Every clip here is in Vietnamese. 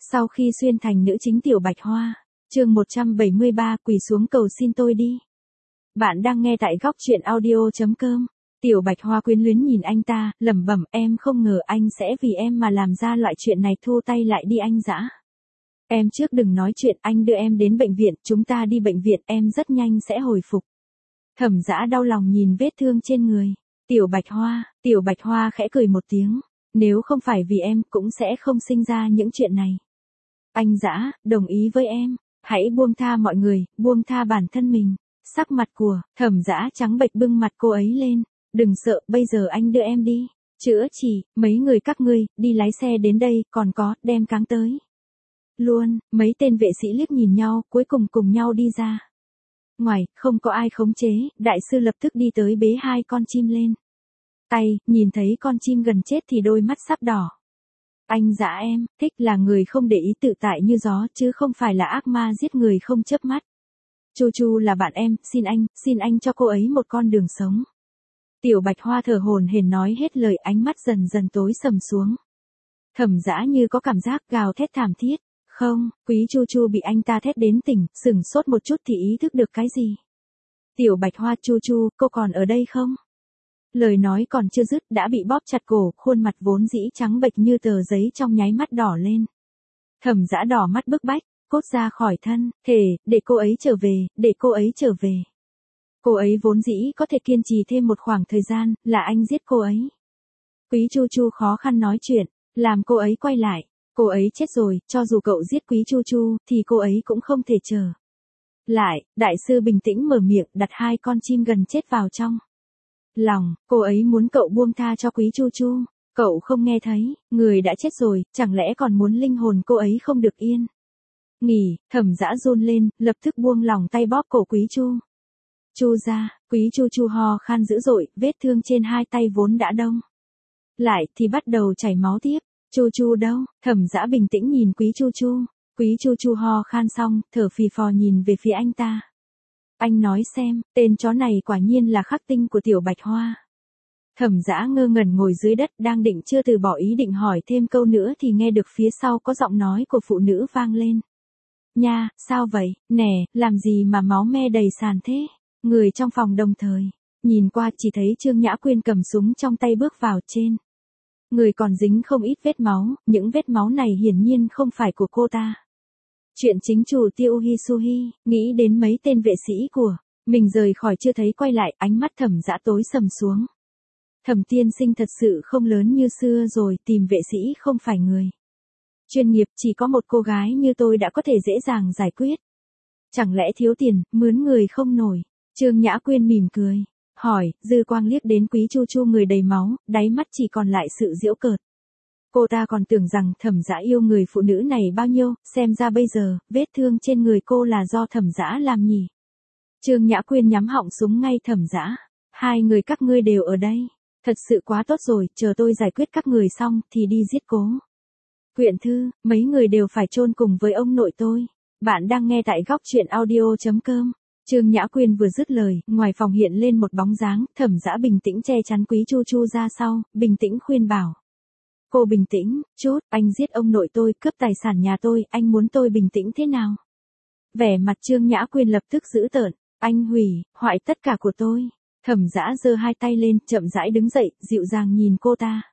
Sau khi xuyên thành nữ chính Tiểu Bạch Hoa, chương 173 quỳ xuống cầu xin tôi đi. Bạn đang nghe tại góc truyện audio.com. Tiểu Bạch Hoa quyến luyến nhìn anh ta, lẩm bẩm, em không ngờ anh sẽ vì em mà làm ra loại chuyện này, thu tay lại đi anh dã. Em trước đừng nói chuyện, anh đưa em đến bệnh viện, chúng ta đi bệnh viện, em rất nhanh sẽ hồi phục. Thẩm Dã đau lòng nhìn vết thương trên người. Tiểu Bạch Hoa khẽ cười một tiếng, nếu không phải vì em cũng sẽ không sinh ra những chuyện này. Anh Dã, đồng ý với em, hãy buông tha mọi người, buông tha bản thân mình. Sắc mặt của Thẩm Dã trắng bệch bưng mặt cô ấy lên, đừng sợ, bây giờ anh đưa em đi. Chữa chỉ, mấy người các ngươi, đi lái xe đến đây, còn có, đem cáng tới. Luôn, mấy tên vệ sĩ liếc nhìn nhau, cuối cùng cùng nhau đi ra. Ngoài, không có ai khống chế, đại sư lập tức đi tới bế hai con chim lên. Nhìn thấy con chim gần chết thì đôi mắt sắp đỏ. Anh Dã em, thích là người không để ý tự tại như gió, chứ không phải là ác ma giết người không chớp mắt. Chu Chu là bạn em, xin anh cho cô ấy một con đường sống. Tiểu Bạch Hoa thở hổn hển nói hết lời, ánh mắt dần dần tối sầm xuống. Thẩm Dã như có cảm giác gào thét thảm thiết. Không, Quý Chu Chu bị anh ta thét đến tỉnh, sửng sốt một chút thì ý thức được cái gì. Tiểu Bạch Hoa, Chu Chu, cô còn ở đây không? Lời nói còn chưa dứt đã bị bóp chặt cổ, khuôn mặt vốn dĩ trắng bệch như tờ giấy trong nháy mắt đỏ lên. Thẩm Dã đỏ mắt bức bách, cốt ra khỏi thân, thề, để cô ấy trở về, để cô ấy trở về. Cô ấy vốn dĩ có thể kiên trì thêm một khoảng thời gian, là anh giết cô ấy. Quý Chu Chu khó khăn nói chuyện, làm cô ấy quay lại. Cô ấy chết rồi, cho dù cậu giết Quý Chu Chu, thì cô ấy cũng không thể chờ lại. Đại sư bình tĩnh mở miệng, đặt hai con chim gần chết vào trong lòng. Cô ấy muốn cậu buông tha cho Quý Chu Chu. Cậu không nghe thấy, người đã chết rồi, chẳng lẽ còn muốn linh hồn cô ấy không được yên nghỉ. Thẩm Dã run lên, lập tức buông lòng tay bóp cổ Quý Chu Chu ra. Quý Chu Chu ho khan dữ dội, vết thương trên hai tay vốn đã đông lại thì bắt đầu chảy máu tiếp. Chu Chu đâu? Thẩm Dã bình tĩnh nhìn Quý Chu Chu. Quý Chu Chu ho khan xong, thở phì phò nhìn về phía anh ta. Anh nói xem, tên chó này quả nhiên là khắc tinh của Tiểu Bạch Hoa. Thẩm Dã ngơ ngẩn ngồi dưới đất, đang định chưa từ bỏ ý định hỏi thêm câu nữa thì nghe được phía sau có giọng nói của phụ nữ vang lên. Nha, sao vậy, nè, làm gì mà máu me đầy sàn thế? Người trong phòng đồng thời nhìn qua chỉ thấy Trương Nhã Quyên cầm súng trong tay bước vào, trên người còn dính không ít vết máu, những vết máu này hiển nhiên không phải của cô ta. Chuyện chính chủ Tiêu Hisuhi, nghĩ đến mấy tên vệ sĩ của mình rời khỏi chưa thấy quay lại, ánh mắt Thẩm Dã tối sầm xuống. Thẩm tiên sinh thật sự không lớn như xưa rồi, tìm vệ sĩ không phải người chuyên nghiệp, chỉ có một cô gái như tôi đã có thể dễ dàng giải quyết. Chẳng lẽ thiếu tiền, mướn người không nổi? Trương Nhã Quyên mỉm cười, hỏi, dư quang liếc đến Quý Chu Chu người đầy máu, đáy mắt chỉ còn lại sự giễu cợt. Cô ta còn tưởng rằng Thẩm Dã yêu người phụ nữ này bao nhiêu, xem ra bây giờ, vết thương trên người cô là do Thẩm Dã làm nhỉ. Trương Nhã Quyên nhắm họng súng ngay Thẩm Dã. Hai người các ngươi đều ở đây. Thật sự quá tốt rồi, chờ tôi giải quyết các người xong, thì đi giết Cố Quyện Thư, mấy người đều phải chôn cùng với ông nội tôi. Bạn đang nghe tại góc truyện audio.com. Trương Nhã Quyên vừa dứt lời, ngoài phòng hiện lên một bóng dáng, Thẩm Dã bình tĩnh che chắn Quý Chu Chu ra sau, bình tĩnh khuyên bảo. Cô bình tĩnh chút, anh giết ông nội tôi, cướp tài sản nhà tôi, anh muốn tôi bình tĩnh thế nào? Vẻ mặt Trương Nhã Quyên lập tức dữ tợn, anh hủy hoại tất cả của tôi. Thẩm Dã giơ hai tay lên, chậm rãi đứng dậy, dịu dàng nhìn cô ta.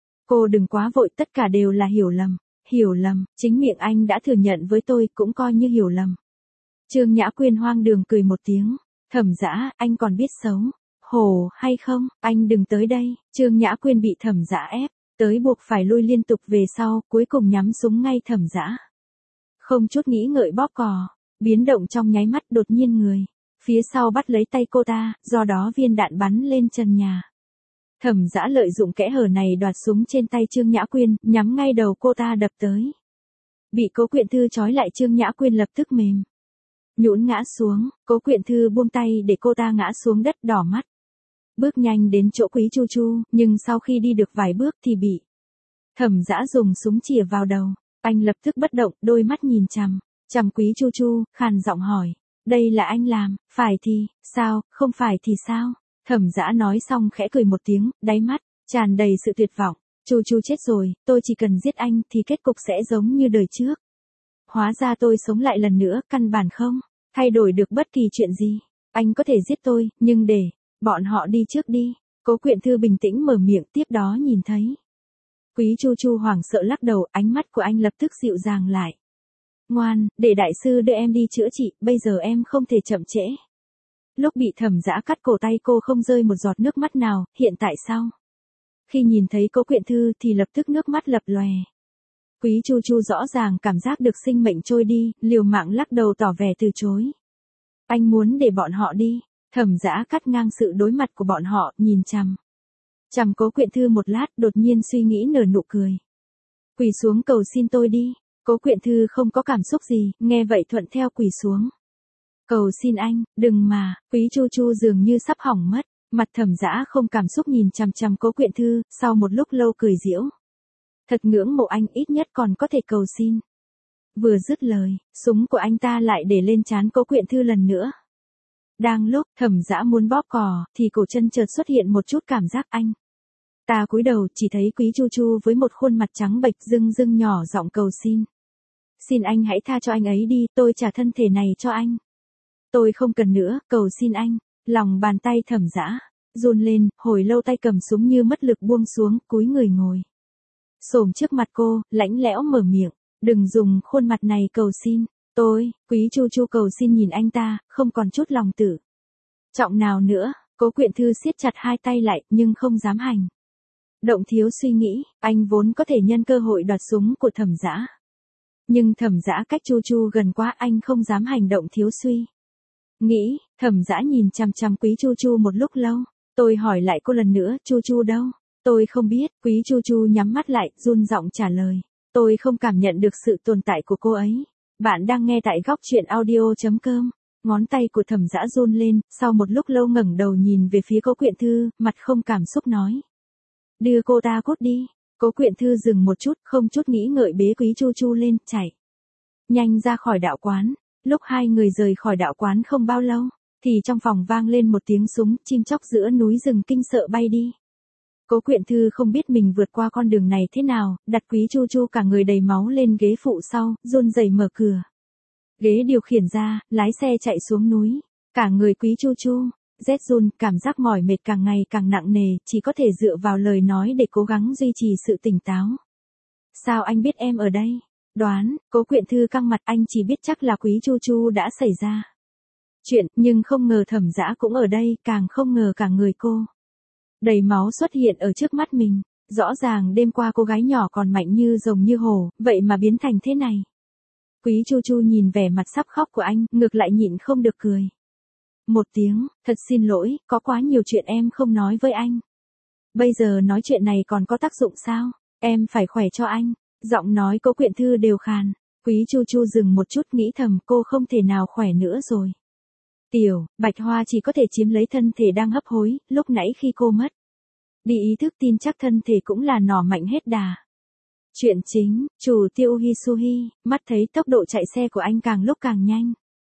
Cô đừng quá vội, tất cả đều là hiểu lầm, chính miệng anh đã thừa nhận với tôi, cũng coi như hiểu lầm. Trương Nhã Quyên hoang đường cười một tiếng, Thẩm Dã, anh còn biết xấu hổ hay không, anh đừng tới đây. Trương Nhã Quyên bị Thẩm Dã ép tới buộc phải lui liên tục về sau, cuối cùng nhắm súng ngay Thẩm Dã. Không chút nghĩ ngợi bóp cò, biến động trong nháy mắt, đột nhiên người phía sau bắt lấy tay cô ta, do đó viên đạn bắn lên trần nhà. Thẩm Dã lợi dụng kẽ hở này đoạt súng trên tay Trương Nhã Quyên, nhắm ngay đầu cô ta đập tới. Bị Cố Quyện Thư trói lại, Trương Nhã Quyên lập tức mềm nhũn ngã xuống. Cố Quyện Thư buông tay để cô ta ngã xuống đất, đỏ mắt bước nhanh đến chỗ Quý Chu Chu, nhưng sau khi đi được vài bước thì bị Thẩm Dã dùng súng chĩa vào đầu. Anh lập tức bất động, đôi mắt nhìn chằm chằm Quý Chu Chu, khàn giọng hỏi, đây là anh làm, phải thì sao, không phải thì sao? Thẩm Dã nói xong khẽ cười một tiếng, đáy mắt tràn đầy sự tuyệt vọng. Chu Chu chết rồi, tôi chỉ cần giết anh thì kết cục sẽ giống như đời trước. Hóa ra tôi sống lại lần nữa, căn bản không thay đổi được bất kỳ chuyện gì. Anh có thể giết tôi, nhưng để bọn họ đi trước đi. Cố Quyện Thư bình tĩnh mở miệng, tiếp đó nhìn thấy Quý Chu Chu hoảng sợ lắc đầu, ánh mắt của anh lập tức dịu dàng lại. Ngoan, để đại sư đưa em đi chữa trị, bây giờ em không thể chậm trễ. Lúc bị Thẩm Dã cắt cổ tay cô không rơi một giọt nước mắt nào, hiện tại sao? Khi nhìn thấy Cố Quyện Thư thì lập tức nước mắt lập lòe. Quý Chu Chu rõ ràng cảm giác được sinh mệnh trôi đi, liều mạng lắc đầu tỏ vẻ từ chối. Anh muốn để bọn họ đi. Thẩm Dã cắt ngang sự đối mặt của bọn họ, nhìn chằm Cố Quyện Thư một lát, đột nhiên suy nghĩ nở nụ cười. Quỳ xuống cầu xin tôi đi. Cố Quyện Thư không có cảm xúc gì, nghe vậy thuận theo quỳ xuống. Cầu xin anh, đừng mà. Quý Chu Chu dường như sắp hỏng mất. Mặt Thẩm Dã không cảm xúc nhìn chằm Cố Quyện Thư, sau một lúc lâu cười giễu. Thật ngưỡng mộ anh, ít nhất còn có thể cầu xin. Vừa dứt lời, súng của anh ta lại để lên trán Cố Quyện Thư lần nữa. Đang lúc Thẩm Dã muốn bóp cò, thì cổ chân chợt xuất hiện một chút cảm giác anh. Ta cúi đầu, chỉ thấy Quý Chu Chu với một khuôn mặt trắng bệch rưng rưng nhỏ giọng cầu xin. Xin anh hãy tha cho anh ấy đi, tôi trả thân thể này cho anh. Tôi không cần nữa, cầu xin anh. Lòng bàn tay Thẩm Dã run lên, hồi lâu tay cầm súng như mất lực buông xuống, cúi người ngồi xổm trước mặt cô, lãnh lẽo mở miệng. Đừng dùng khuôn mặt này cầu xin. Quý Chu Chu cầu xin nhìn anh ta, không còn chút lòng tự trọng nào nữa. Cố Quyện Thư siết chặt hai tay lại, nhưng không dám hành động thiếu suy nghĩ. Anh vốn có thể nhân cơ hội đoạt súng của Thẩm Dã, nhưng Thẩm Dã cách Chu Chu gần quá, anh không dám hành động thiếu suy nghĩ. Thẩm Dã nhìn chằm Quý Chu Chu một lúc lâu. Tôi hỏi lại cô lần nữa, Chu Chu đâu? Tôi không biết. Quý Chu Chu nhắm mắt lại, run giọng trả lời. Tôi không cảm nhận được sự tồn tại của cô ấy. Bạn đang nghe tại góc truyện audio.com. Ngón tay của Thẩm Dã run lên, sau một lúc lâu ngẩng đầu nhìn về phía Cố Quyện Thư, mặt không cảm xúc nói. Đưa cô ta cút đi. Cố Quyện Thư dừng một chút, không chút nghĩ ngợi bế Quý Chu Chu lên, chạy nhanh ra khỏi đạo quán. Lúc hai người rời khỏi đạo quán không bao lâu, thì trong phòng vang lên một tiếng súng, chim chóc giữa núi rừng kinh sợ bay đi. Cố Quyện Thư không biết mình vượt qua con đường này thế nào, đặt Quý Chu Chu cả người đầy máu lên ghế phụ sau, run rẩy mở cửa ghế điều khiển ra, lái xe chạy xuống núi. Cả người Quý Chu Chu rét run, cảm giác mỏi mệt càng ngày càng nặng nề, chỉ có thể dựa vào lời nói để cố gắng duy trì sự tỉnh táo. Sao anh biết em ở đây? Đoán. Cố Quyện Thư căng mặt, anh chỉ biết chắc là Quý Chu Chu đã xảy ra chuyện, nhưng không ngờ Thẩm Dã cũng ở đây, càng không ngờ cả người cô đầy máu xuất hiện ở trước mắt mình. Rõ ràng đêm qua cô gái nhỏ còn mạnh như rồng như hổ, vậy mà biến thành thế này. Quý Chu Chu nhìn vẻ mặt sắp khóc của anh, ngược lại nhịn không được cười một tiếng. Thật xin lỗi, có quá nhiều chuyện em không nói với anh. Bây giờ nói chuyện này còn có tác dụng sao? Em phải khỏe cho anh. Giọng nói Cố Quyện Thư đều khàn. Quý Chu Chu dừng một chút, nghĩ thầm cô không thể nào khỏe nữa rồi. Tiểu Bạch Hoa chỉ có thể chiếm lấy thân thể đang hấp hối, lúc nãy khi cô mất đi ý thức, tin chắc thân thể cũng là nỏ mạnh hết đà. Chuyện chính, chủ Tiêu Hisuhi, mắt thấy tốc độ chạy xe của anh càng lúc càng nhanh.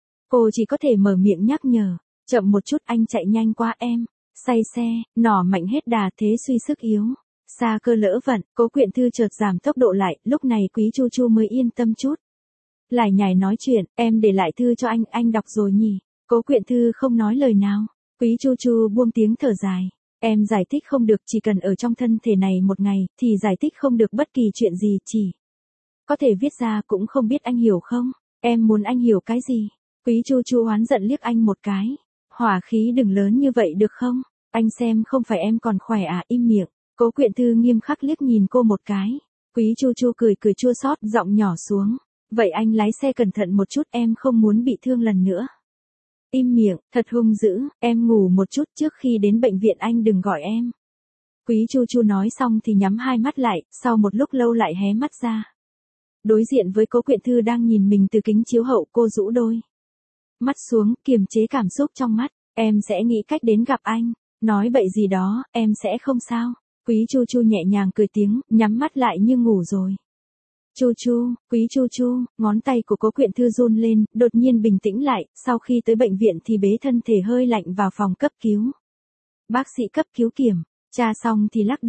Cô chỉ có thể mở miệng nhắc nhở, chậm một chút, anh chạy nhanh quá em. Say xe, nỏ mạnh hết đà, thế suy sức yếu. Xa cơ lỡ vận. Cố Quyện Thư chợt giảm tốc độ lại, lúc này Quý Chu Chu mới yên tâm chút. Lải nhải nói chuyện, em để lại thư cho anh đọc rồi nhỉ? Cố Quyện Thư không nói lời nào. Quý Chu Chu buông tiếng thở dài. Em giải thích không được, chỉ cần ở trong thân thể này một ngày, thì giải thích không được bất kỳ chuyện gì, chỉ có thể viết ra, cũng không biết anh hiểu không? Em muốn anh hiểu cái gì? Quý Chu Chu oán giận liếc anh một cái. Hỏa khí đừng lớn như vậy được không? Anh xem không phải em còn khỏe à, im miệng. Cố Quyện Thư nghiêm khắc liếc nhìn cô một cái. Quý Chu Chu cười chua xót, giọng nhỏ xuống. Vậy anh lái xe cẩn thận một chút, em không muốn bị thương lần nữa. Im miệng, thật hung dữ, em ngủ một chút trước khi đến bệnh viện, anh đừng gọi em. Quý Chu Chu nói xong thì nhắm hai mắt lại, sau một lúc lâu lại hé mắt ra. Đối diện với Cố Quyện Thư đang nhìn mình từ kính chiếu hậu, cô rũ đôi mắt xuống, kiềm chế cảm xúc trong mắt. Em sẽ nghĩ cách đến gặp anh. Nói bậy gì đó, em sẽ không sao. Quý Chu Chu nhẹ nhàng cười tiếng, nhắm mắt lại như ngủ rồi. Chu Chu, Quý Chu Chu, ngón tay của Cố Quyện Thư run lên, đột nhiên bình tĩnh lại, sau khi tới bệnh viện thì bế thân thể hơi lạnh vào phòng cấp cứu. Bác sĩ cấp cứu kiểm tra xong thì lắc đầu.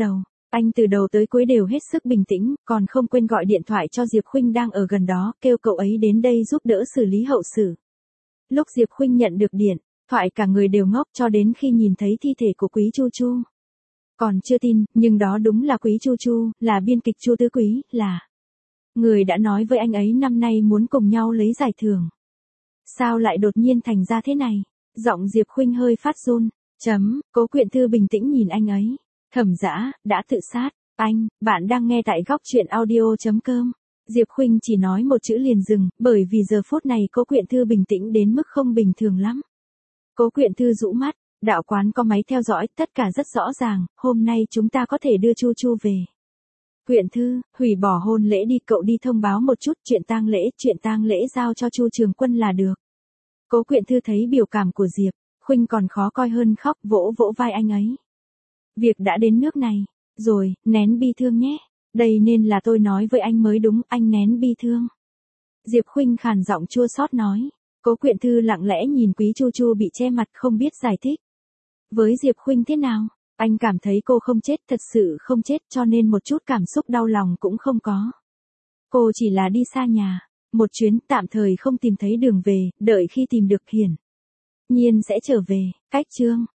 Anh từ đầu tới cuối đều hết sức bình tĩnh, còn không quên gọi điện thoại cho Diệp Khuynh đang ở gần đó, kêu cậu ấy đến đây giúp đỡ xử lý hậu sự. Lúc Diệp Khuynh nhận được điện thoại cả người đều ngốc cho đến khi nhìn thấy thi thể của Quý Chu Chu. Còn chưa tin, nhưng đó đúng là Quý Chu Chu, là biên kịch Chu Tứ Quý, là người đã nói với anh ấy năm nay muốn cùng nhau lấy giải thưởng. Sao lại đột nhiên thành ra thế này? Giọng Diệp Khuynh hơi phát run. Cố Quyện Thư bình tĩnh nhìn anh ấy. Thẩm Dã, đã tự sát. Anh, bạn đang nghe tại góc truyện audio.com. Diệp Khuynh chỉ nói một chữ liền dừng, bởi vì giờ phút này Cố Quyện Thư bình tĩnh đến mức không bình thường lắm. Cố Quyện Thư rũ mắt, đạo quán có máy theo dõi, tất cả rất rõ ràng, hôm nay chúng ta có thể đưa Chu Chu về. Quyện Thư, hủy bỏ hôn lễ đi, cậu đi thông báo một chút, chuyện tang lễ giao cho Chu Trường Quân là được. Cố Quyện Thư thấy biểu cảm của Diệp Khuynh còn khó coi hơn khóc, vỗ vỗ vai anh ấy. Việc đã đến nước này, rồi, nén bi thương nhé. Đây nên là tôi nói với anh mới đúng, anh nén bi thương. Diệp Khuynh khàn giọng chua xót nói. Cố Quyện Thư lặng lẽ nhìn Quý Chu Chu bị che mặt không biết giải thích. Với Diệp Khuynh thế nào? Anh cảm thấy cô không chết, thật sự không chết, cho nên một chút cảm xúc đau lòng cũng không có. Cô chỉ là đi xa nhà, một chuyến, tạm thời không tìm thấy đường về, đợi khi tìm được hiển nhiên sẽ trở về. Cách chương